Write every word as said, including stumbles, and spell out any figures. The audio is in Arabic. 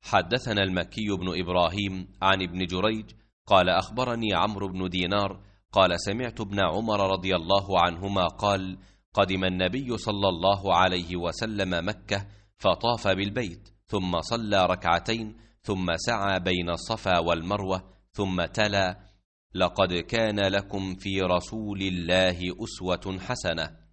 حدثنا المكي بن إبراهيم عن ابن جريج قال أخبرني عمرو بن دينار قال سمعت ابن عمر رضي الله عنهما قال قدم النبي صلى الله عليه وسلم مكة فطاف بالبيت ثم صلى ركعتين ثم سعى بين الصفا والمروة ثم تلا لقد كان لكم في رسول الله أسوة حسنة.